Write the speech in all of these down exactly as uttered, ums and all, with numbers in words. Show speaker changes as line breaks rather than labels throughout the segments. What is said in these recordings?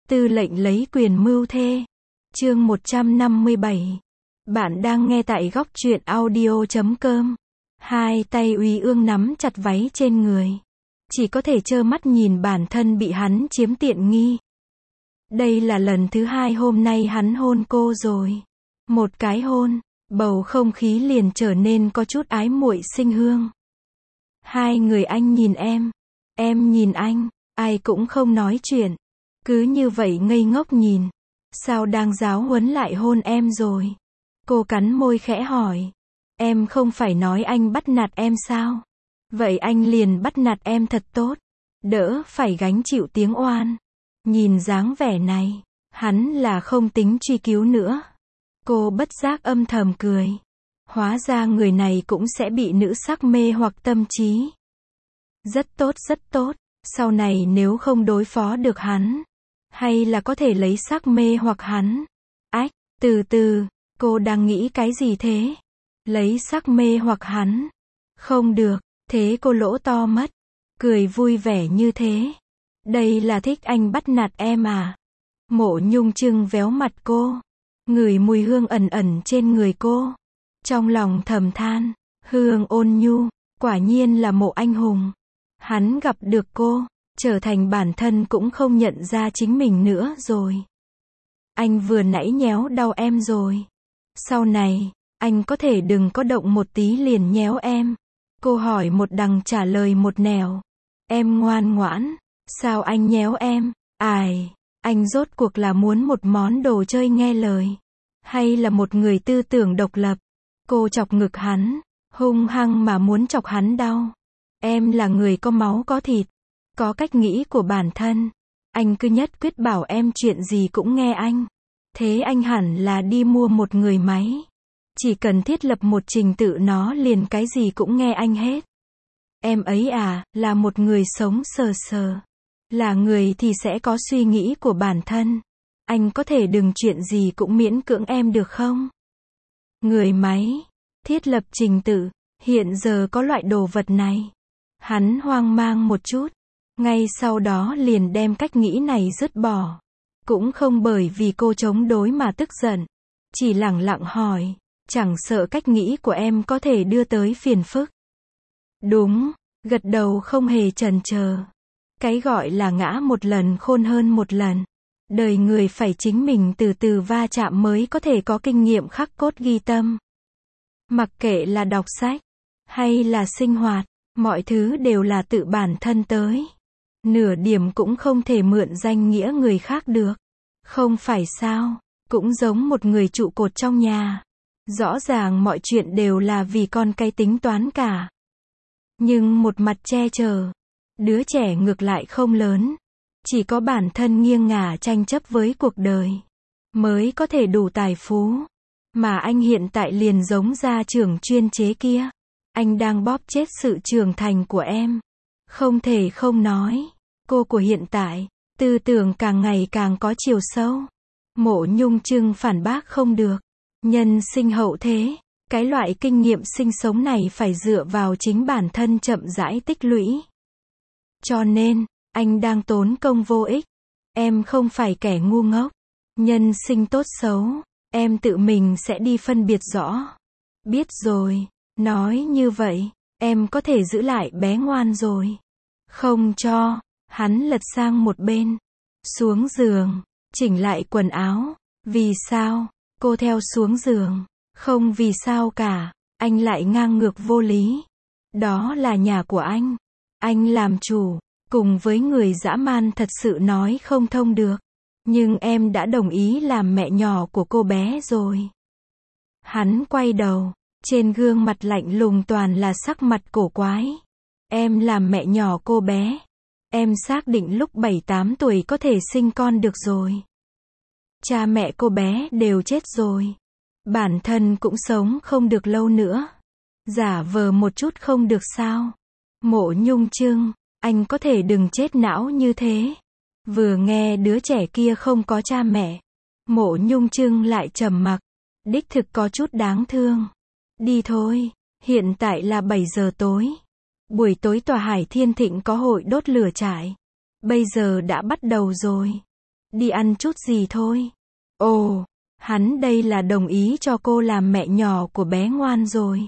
Tư lệnh lấy quyền mưu thê. Chương một trăm năm mươi bảy. Bạn đang nghe tại góc truyện audio chấm com. Hai tay Úy Ương nắm chặt váy trên người. Chỉ có thể trơ mắt nhìn bản thân bị hắn chiếm tiện nghi. Đây là lần thứ hai hôm nay hắn hôn cô rồi. Một cái hôn, bầu không khí liền trở nên có chút ái muội sinh hương. Hai người anh nhìn em, em nhìn anh, ai cũng không nói chuyện. Cứ như vậy ngây ngốc nhìn. Sao đang giáo huấn lại hôn em rồi? Cô cắn môi khẽ hỏi. Em không phải nói anh bắt nạt em sao? Vậy anh liền bắt nạt em thật tốt. Đỡ phải gánh chịu tiếng oan. Nhìn dáng vẻ này, hắn là không tính truy cứu nữa. Cô bất giác âm thầm cười. Hóa ra người này cũng sẽ bị nữ sắc mê hoặc tâm trí. Rất tốt rất tốt. Sau này nếu không đối phó được hắn, hay là có thể lấy sắc mê hoặc hắn. Ách, từ từ, cô đang nghĩ cái gì thế? Lấy sắc mê hoặc hắn. Không được, thế cô lỗ to mất. Cười vui vẻ như thế. Đây là thích anh bắt nạt em à? Mộ Nhung Trưng véo mặt cô. Ngửi mùi hương ẩn ẩn trên người cô. Trong lòng thầm than, hương ôn nhu, quả nhiên là Mộ anh hùng. Hắn gặp được cô, trở thành bản thân cũng không nhận ra chính mình nữa rồi. Anh vừa nãy nhéo đau em rồi. Sau này, anh có thể đừng có động một tí liền nhéo em. Cô hỏi một đằng trả lời một nẻo. Em ngoan ngoãn, sao anh nhéo em? Ai, anh rốt cuộc là muốn một món đồ chơi nghe lời, hay là một người tư tưởng độc lập? Cô chọc ngực hắn, hung hăng mà muốn chọc hắn đau. Em là người có máu có thịt, có cách nghĩ của bản thân. Anh cứ nhất quyết bảo em chuyện gì cũng nghe anh. Thế anh hẳn là đi mua một người máy. Chỉ cần thiết lập một trình tự nó liền cái gì cũng nghe anh hết. Em ấy à, là một người sống sờ sờ. Là người thì sẽ có suy nghĩ của bản thân. Anh có thể đừng chuyện gì cũng miễn cưỡng em được không? Người máy, thiết lập trình tự, hiện giờ có loại đồ vật này. Hắn hoang mang một chút. Ngay sau đó liền đem cách nghĩ này dứt bỏ. Cũng không bởi vì cô chống đối mà tức giận. Chỉ lẳng lặng hỏi. Chẳng sợ cách nghĩ của em có thể đưa tới phiền phức. Đúng, gật đầu không hề chần chờ. Cái gọi là ngã một lần khôn hơn một lần. Đời người phải chính mình từ từ va chạm mới có thể có kinh nghiệm khắc cốt ghi tâm. Mặc kệ là đọc sách, hay là sinh hoạt, mọi thứ đều là tự bản thân tới. Nửa điểm cũng không thể mượn danh nghĩa người khác được. Không phải sao, cũng giống một người trụ cột trong nhà. Rõ ràng mọi chuyện đều là vì con cái tính toán cả. Nhưng một mặt che chở, đứa trẻ ngược lại không lớn. Chỉ có bản thân nghiêng ngả tranh chấp với cuộc đời, mới có thể đủ tài phú. Mà anh hiện tại liền giống gia trưởng chuyên chế kia. Anh đang bóp chết sự trưởng thành của em. Không thể không nói, cô của hiện tại, tư tưởng càng ngày càng có chiều sâu. Mộ Nhung Trưng phản bác không được. Nhân sinh hậu thế, cái loại kinh nghiệm sinh sống này phải dựa vào chính bản thân chậm rãi tích lũy. Cho nên, anh đang tốn công vô ích. Em không phải kẻ ngu ngốc. Nhân sinh tốt xấu, em tự mình sẽ đi phân biệt rõ. Biết rồi, nói như vậy, em có thể giữ lại bé ngoan rồi. Không cho, hắn lật sang một bên. Xuống giường, chỉnh lại quần áo. Vì sao? Cô theo xuống giường. Không vì sao cả, anh lại ngang ngược vô lý. Đó là nhà của anh. Anh làm chủ, cùng với người dã man thật sự nói không thông được. Nhưng em đã đồng ý làm mẹ nhỏ của cô bé rồi. Hắn quay đầu, trên gương mặt lạnh lùng toàn là sắc mặt cổ quái. Em làm mẹ nhỏ cô bé. Em xác định lúc bảy tám tuổi có thể sinh con được rồi. Cha mẹ cô bé đều chết rồi. Bản thân cũng sống không được lâu nữa. Giả vờ một chút không được sao? Mộ Nhung Trưng, anh có thể đừng chết não như thế. Vừa nghe đứa trẻ kia không có cha mẹ, Mộ Nhung Trưng lại trầm mặc. Đích thực có chút đáng thương. Đi thôi, hiện tại là bảy giờ tối. Buổi tối tòa Hải Thiên Thịnh có hội đốt lửa trại. Bây giờ đã bắt đầu rồi. đi ăn chút gì thôi. Ồ, hắn đây là đồng ý cho cô làm mẹ nhỏ của bé ngoan rồi.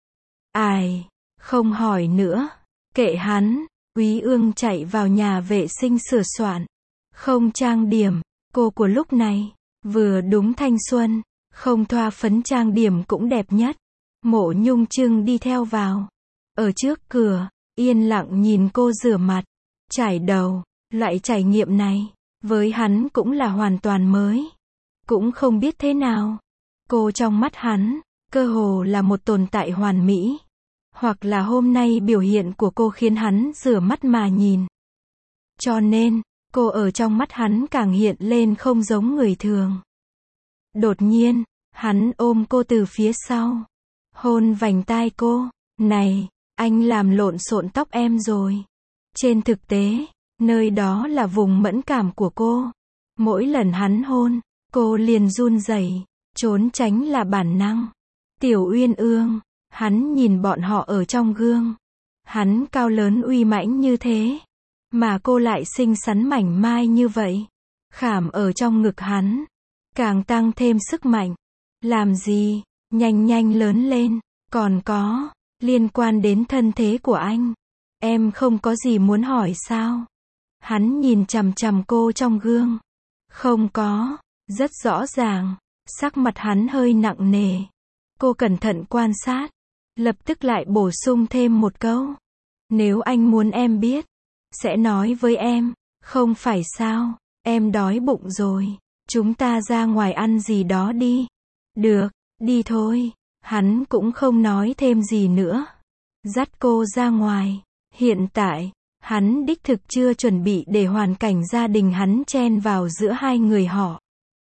Ai, không hỏi nữa, kệ hắn. Úy Ương chạy vào nhà vệ sinh sửa soạn. Không trang điểm, cô của lúc này, vừa đúng thanh xuân, không thoa phấn trang điểm cũng đẹp nhất. Mộ Nhung Trưng đi theo vào. Ở trước cửa, yên lặng nhìn cô rửa mặt, chải đầu. Loại trải nghiệm này, với hắn cũng là hoàn toàn mới. Cũng không biết thế nào. Cô trong mắt hắn, cơ hồ là một tồn tại hoàn mỹ. Hoặc là hôm nay biểu hiện của cô khiến hắn rửa mắt mà nhìn. Cho nên, cô ở trong mắt hắn càng hiện lên không giống người thường. Đột nhiên, hắn ôm cô từ phía sau. Hôn vành tai cô. Này, anh làm lộn xộn tóc em rồi. Trên thực tế, nơi đó là vùng mẫn cảm của cô. Mỗi lần hắn hôn, cô liền run rẩy, trốn tránh là bản năng. Tiểu Uyên Ương, hắn nhìn bọn họ ở trong gương. Hắn cao lớn uy mãnh như thế, mà cô lại xinh xắn mảnh mai như vậy. Khảm ở trong ngực hắn, càng tăng thêm sức mạnh. Làm gì, nhanh nhanh lớn lên, còn có, liên quan đến thân thế của anh. Em không có gì muốn hỏi sao? Hắn nhìn chằm chằm cô trong gương. Không có, rất rõ ràng, sắc mặt hắn hơi nặng nề. Cô cẩn thận quan sát, lập tức lại bổ sung thêm một câu. Nếu anh muốn em biết, sẽ nói với em, không phải sao, em đói bụng rồi, chúng ta ra ngoài ăn gì đó đi. Được, đi thôi. Hắn cũng không nói thêm gì nữa. Dắt cô ra ngoài. Hiện tại, hắn đích thực chưa chuẩn bị để hoàn cảnh gia đình hắn chen vào giữa hai người họ.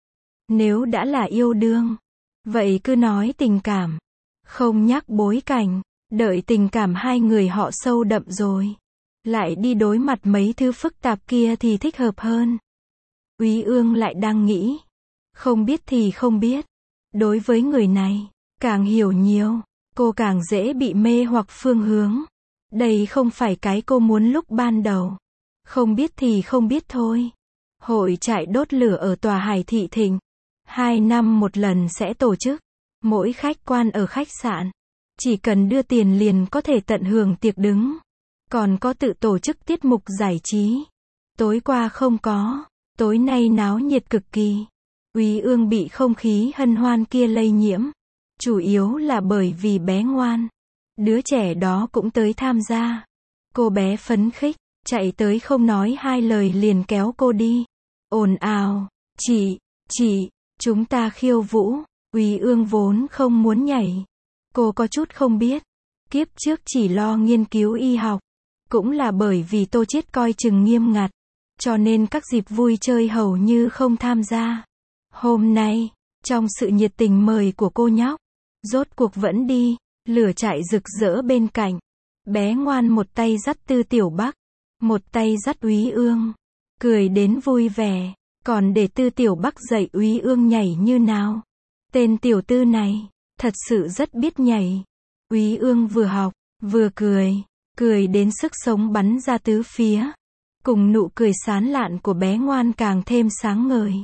Nếu đã là yêu đương, vậy cứ nói tình cảm. Không nhắc bối cảnh, đợi tình cảm hai người họ sâu đậm rồi. Lại đi đối mặt mấy thứ phức tạp kia thì thích hợp hơn. Úy Ương lại đang nghĩ. Không biết thì không biết. Đối với người này, càng hiểu nhiều, cô càng dễ bị mê hoặc phương hướng. Đây không phải cái cô muốn lúc ban đầu. Không biết thì không biết thôi. Hội trại đốt lửa ở tòa Hải Thị Thịnh. Hai năm một lần sẽ tổ chức. Mỗi khách quan ở khách sạn, chỉ cần đưa tiền liền có thể tận hưởng tiệc đứng. Còn có tự tổ chức tiết mục giải trí. Tối qua không có. Tối nay náo nhiệt cực kỳ. Úy Ương bị không khí hân hoan kia lây nhiễm. Chủ yếu là bởi vì bé ngoan. Đứa trẻ đó cũng tới tham gia. Cô bé phấn khích, chạy tới không nói hai lời liền kéo cô đi. Ồn ào, chị, chị, chúng ta khiêu vũ. Úy Ương vốn không muốn nhảy. Cô có chút không biết. Kiếp trước chỉ lo nghiên cứu y học. Cũng là bởi vì Tô Chiết coi chừng nghiêm ngặt. Cho nên các dịp vui chơi hầu như không tham gia. Hôm nay, trong sự nhiệt tình mời của cô nhóc, rốt cuộc vẫn đi. Lửa trại rực rỡ bên cạnh. Bé ngoan một tay dắt Tư Tiểu Bắc, một tay dắt Úy Ương. Cười đến vui vẻ. Còn để Tư Tiểu Bắc dạy Úy Ương nhảy như nào. Tên tiểu tư này, thật sự rất biết nhảy. Úy Ương vừa học, vừa cười. Cười đến sức sống bắn ra tứ phía. Cùng nụ cười sán lạn của bé ngoan càng thêm sáng ngời.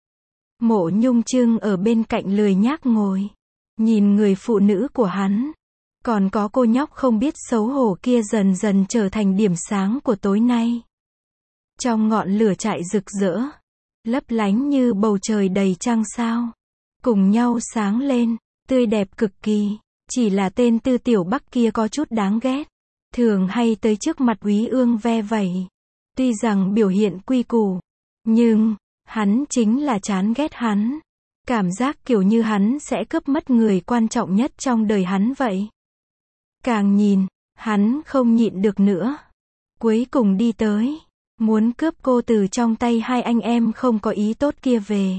Mộ Nhung Trưng ở bên cạnh lười nhác ngồi. Nhìn người phụ nữ của hắn. Còn có cô nhóc không biết xấu hổ kia dần dần trở thành điểm sáng của tối nay. Trong ngọn lửa trại rực rỡ. Lấp lánh như bầu trời đầy trăng sao. Cùng nhau sáng lên. Tươi đẹp cực kỳ. Chỉ là tên Tư Tiểu Bắc kia có chút đáng ghét. Thường hay tới trước mặt Úy Ương ve vẩy. Tuy rằng biểu hiện quy củ. Nhưng, hắn chính là chán ghét hắn. Cảm giác kiểu như hắn sẽ cướp mất người quan trọng nhất trong đời hắn vậy. Càng nhìn, hắn không nhịn được nữa. Cuối cùng đi tới. Muốn cướp cô từ trong tay hai anh em không có ý tốt kia về.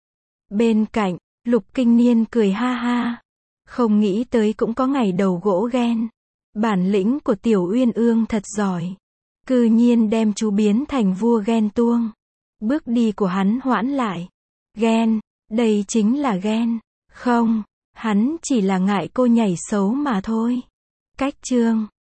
Bên cạnh, Lục Kinh Niên cười ha ha. Không nghĩ tới cũng có ngày đầu gỗ ghen. Bản lĩnh của Tiểu Uyên Ương thật giỏi. Cư nhiên đem chú biến thành vua ghen tuông. Bước đi của hắn hoãn lại. Ghen, đây chính là ghen. Không, hắn chỉ là ngại cô nhảy xấu mà thôi. Cách chương